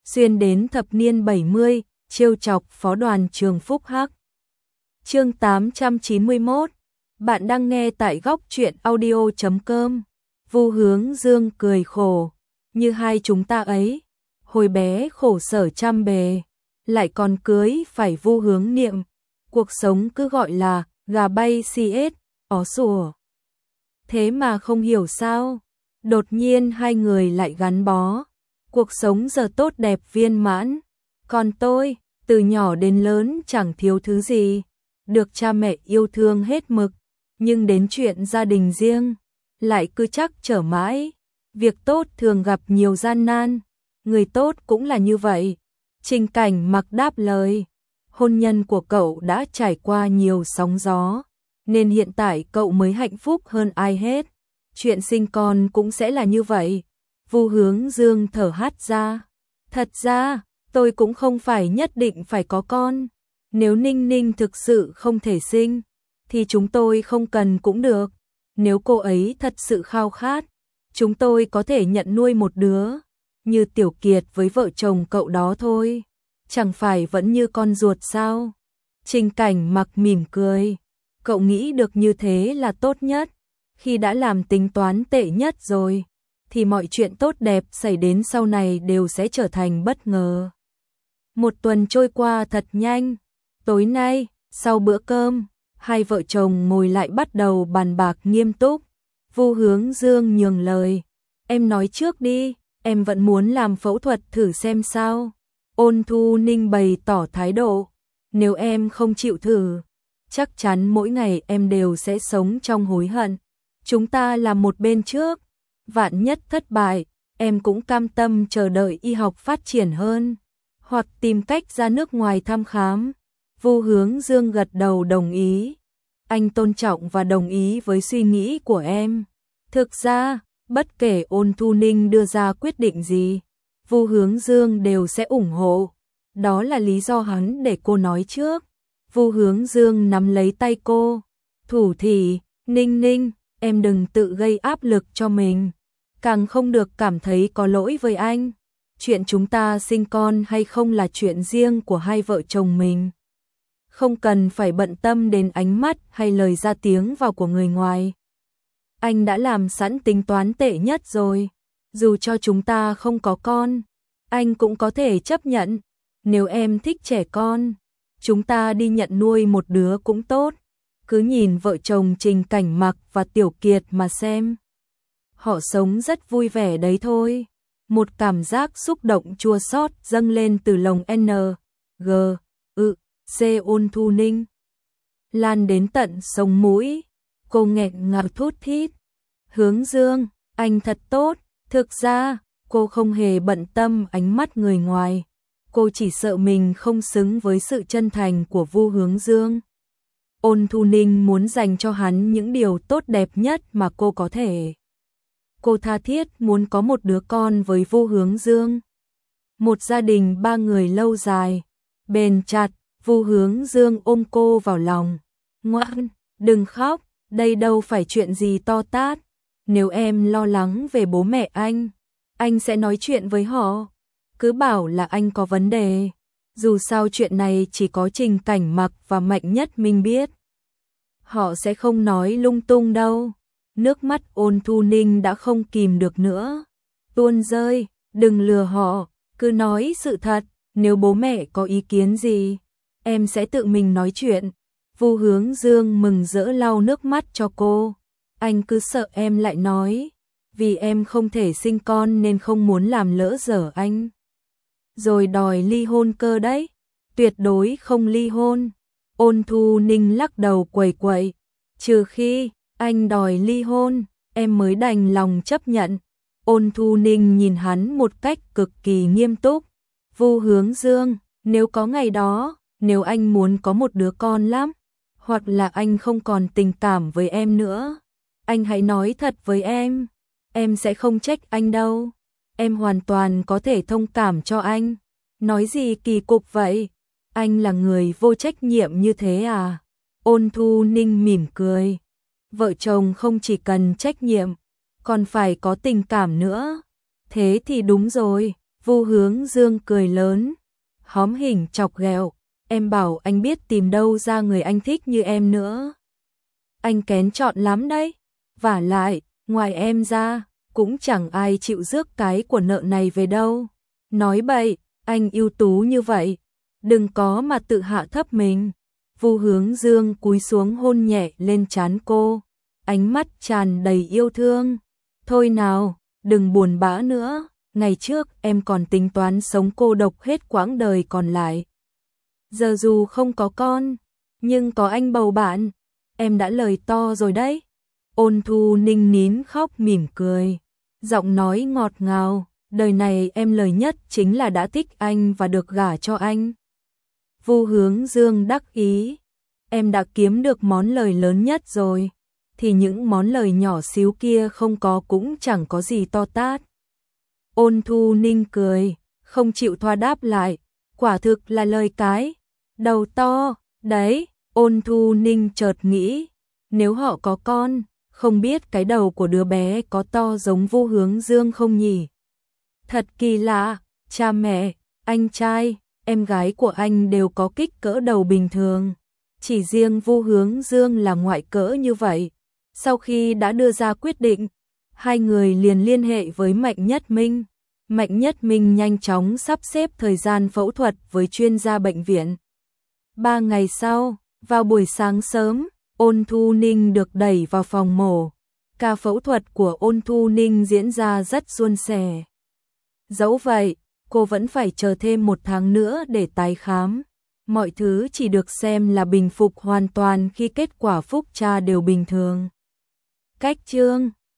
xuyên đến thập niên 70, trêu chọc phó đoàn trường Phúc Hắc. Chương 891. Bạn đang nghe tại góc truyện audio.com. Vu Hướng Dương cười khổ, như hai chúng ta ấy, hồi bé khổ sở trăm bề, lại còn cưới phải Vu Hướng Niệm, cuộc sống cứ gọi là gà bay xiết, ó sủa. Thế mà không hiểu sao, đột nhiên hai người lại gắn bó, cuộc sống giờ tốt đẹp viên mãn. Còn tôi, từ nhỏ đến lớn chẳng thiếu thứ gì, được cha mẹ yêu thương hết mực, nhưng đến chuyện gia đình riêng, lại cứ chắc trở mãi. Việc tốt thường gặp nhiều gian nan, người tốt cũng là như vậy. Trình Cảnh Mặc đáp lời, hôn nhân của cậu đã trải qua nhiều sóng gió, nên hiện tại cậu mới hạnh phúc hơn ai hết. Chuyện sinh con cũng sẽ là như vậy. Vu Hướng Dương thở hắt ra. Thật ra, tôi cũng không phải nhất định phải có con. Nếu Ninh Ninh thực sự không thể sinh, thì chúng tôi không cần cũng được. Nếu cô ấy thật sự khao khát, chúng tôi có thể nhận nuôi một đứa, như Tiểu Kiệt với vợ chồng cậu đó thôi. Chẳng phải vẫn như con ruột sao? Trình Cảnh Mặc mỉm cười. Cậu nghĩ được như thế là tốt nhất. Khi đã làm tính toán tệ nhất rồi, thì mọi chuyện tốt đẹp xảy đến sau này đều sẽ trở thành bất ngờ. Một tuần trôi qua thật nhanh. Tối nay, sau bữa cơm, hai vợ chồng ngồi lại bắt đầu bàn bạc nghiêm túc. Vu Hướng Dương nhường lời. Em nói trước đi, em vẫn muốn làm phẫu thuật thử xem sao. Ôn Thu Ninh bày tỏ thái độ. Nếu em không chịu thử, chắc chắn mỗi ngày em đều sẽ sống trong hối hận. Chúng ta làm một bên trước, vạn nhất thất bại, em cũng cam tâm chờ đợi y học phát triển hơn, hoặc tìm cách ra nước ngoài thăm khám. Vu Hướng Dương gật đầu đồng ý. Anh tôn trọng và đồng ý với suy nghĩ của em. Thực ra, bất kể Ôn Thu Ninh đưa ra quyết định gì, Vu Hướng Dương đều sẽ ủng hộ. Đó là lý do hắn để cô nói trước. Vu Hướng Dương nắm lấy tay cô, thủ thỉ, Ninh Ninh, em đừng tự gây áp lực cho mình, càng không được cảm thấy có lỗi với anh. Chuyện chúng ta sinh con hay không là chuyện riêng của hai vợ chồng mình. Không cần phải bận tâm đến ánh mắt hay lời ra tiếng vào của người ngoài. Anh đã làm sẵn tính toán tệ nhất rồi. Dù cho chúng ta không có con, anh cũng có thể chấp nhận. Nếu em thích trẻ con, chúng ta đi nhận nuôi một đứa cũng tốt. Cứ nhìn vợ chồng Trình Cảnh Mặc và Tiểu Kiệt mà xem. Họ sống rất vui vẻ đấy thôi. Một cảm giác xúc động chua xót dâng lên từ lồng N.G. C. Ôn Thu Ninh, lan đến tận sống mũi. Cô nghẹn ngào thút thít. Hướng Dương, anh thật tốt. Thực ra, cô không hề bận tâm ánh mắt người ngoài. Cô chỉ sợ mình không xứng với sự chân thành của Vu Hướng Dương. Ôn Thu Ninh muốn dành cho hắn những điều tốt đẹp nhất mà cô có thể. Cô tha thiết muốn có một đứa con với Vu Hướng Dương. Một gia đình ba người lâu dài, bền chặt. Vu Hướng Dương ôm cô vào lòng. Ngoan, đừng khóc, đây đâu phải chuyện gì to tát. Nếu em lo lắng về bố mẹ anh sẽ nói chuyện với họ. Cứ bảo là anh có vấn đề. Dù sao chuyện này chỉ có Trình Cảnh Mặc và Mạnh Nhất Minh biết. Họ sẽ không nói lung tung đâu. Nước mắt Ôn Thu Ninh đã không kìm được nữa, tuôn rơi. Đừng lừa họ, cứ nói sự thật. Nếu bố mẹ có ý kiến gì, em sẽ tự mình nói chuyện. Vu Hướng Dương mừng rỡ lau nước mắt cho cô. Anh cứ sợ em lại nói, vì em không thể sinh con nên không muốn làm lỡ dở anh, rồi đòi ly hôn cơ đấy. Tuyệt đối không ly hôn. Ôn Thu Ninh lắc đầu quẩy quẩy. Trừ khi anh đòi ly hôn, em mới đành lòng chấp nhận. Ôn Thu Ninh nhìn hắn một cách cực kỳ nghiêm túc. Vu Hướng Dương, nếu có ngày đó, nếu anh muốn có một đứa con lắm, hoặc là anh không còn tình cảm với em nữa, anh hãy nói thật với em sẽ không trách anh đâu. Em hoàn toàn có thể thông cảm cho anh. Nói gì kỳ cục vậy? Anh là người vô trách nhiệm như thế à? Ôn Thu Ninh mỉm cười. Vợ chồng không chỉ cần trách nhiệm, còn phải có tình cảm nữa. Thế thì đúng rồi. Vu Hướng Dương cười lớn, hóm hỉnh chọc ghẹo, em bảo anh biết tìm đâu ra người anh thích như em nữa. Anh kén chọn lắm đấy, vả lại, ngoài em ra, cũng chẳng ai chịu rước cái của nợ này về đâu. Nói bậy, anh ưu tú như vậy, đừng có mà tự hạ thấp mình. Vu Hướng Dương cúi xuống hôn nhẹ lên trán cô, ánh mắt tràn đầy yêu thương. Thôi nào, đừng buồn bã nữa, ngày trước em còn tính toán sống cô độc hết quãng đời còn lại. Giờ dù không có con, nhưng có anh bầu bạn, em đã lời to rồi đấy. Ôn Thu Ninh nín khóc mỉm cười, giọng nói ngọt ngào, đời này em lời nhất chính là đã thích anh và được gả cho anh. Vu Hướng Dương đắc ý, em đã kiếm được món lời lớn nhất rồi, thì những món lời nhỏ xíu kia không có cũng chẳng có gì to tát. Ôn Thu Ninh cười, không chịu thoa đáp lại, quả thực là lời cái đầu to, đấy. Ôn Thu Ninh chợt nghĩ, nếu họ có con, không biết cái đầu của đứa bé có to giống Vu Hướng Dương không nhỉ? Thật kỳ lạ, cha mẹ, anh trai, em gái của anh đều có kích cỡ đầu bình thường. Chỉ riêng Vu Hướng Dương là ngoại cỡ như vậy. Sau khi đã đưa ra quyết định, hai người liền liên hệ với Mạnh Nhất Minh. Mạnh Nhất Minh nhanh chóng sắp xếp thời gian phẫu thuật với chuyên gia bệnh viện. 3 ngày sau, vào buổi sáng sớm, Ôn Thu Ninh được đẩy vào phòng mổ. Ca phẫu thuật của Ôn Thu Ninh diễn ra rất suôn sẻ. Dẫu vậy, cô vẫn phải chờ thêm 1 tháng nữa để tái khám. Mọi thứ chỉ được xem là bình phục hoàn toàn khi kết quả phúc tra đều bình thường. Cách chương